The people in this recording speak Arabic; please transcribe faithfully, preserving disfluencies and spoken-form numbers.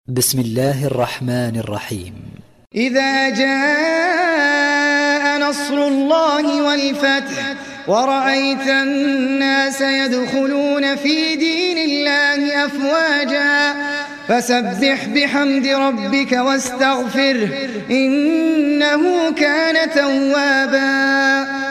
بسم الله الرحمن الرحيم. إذا جاء نصر الله والفتح ورأيت الناس يدخلون في دين الله أفواجا فسبح بحمد ربك واستغفره إنه كان توابا.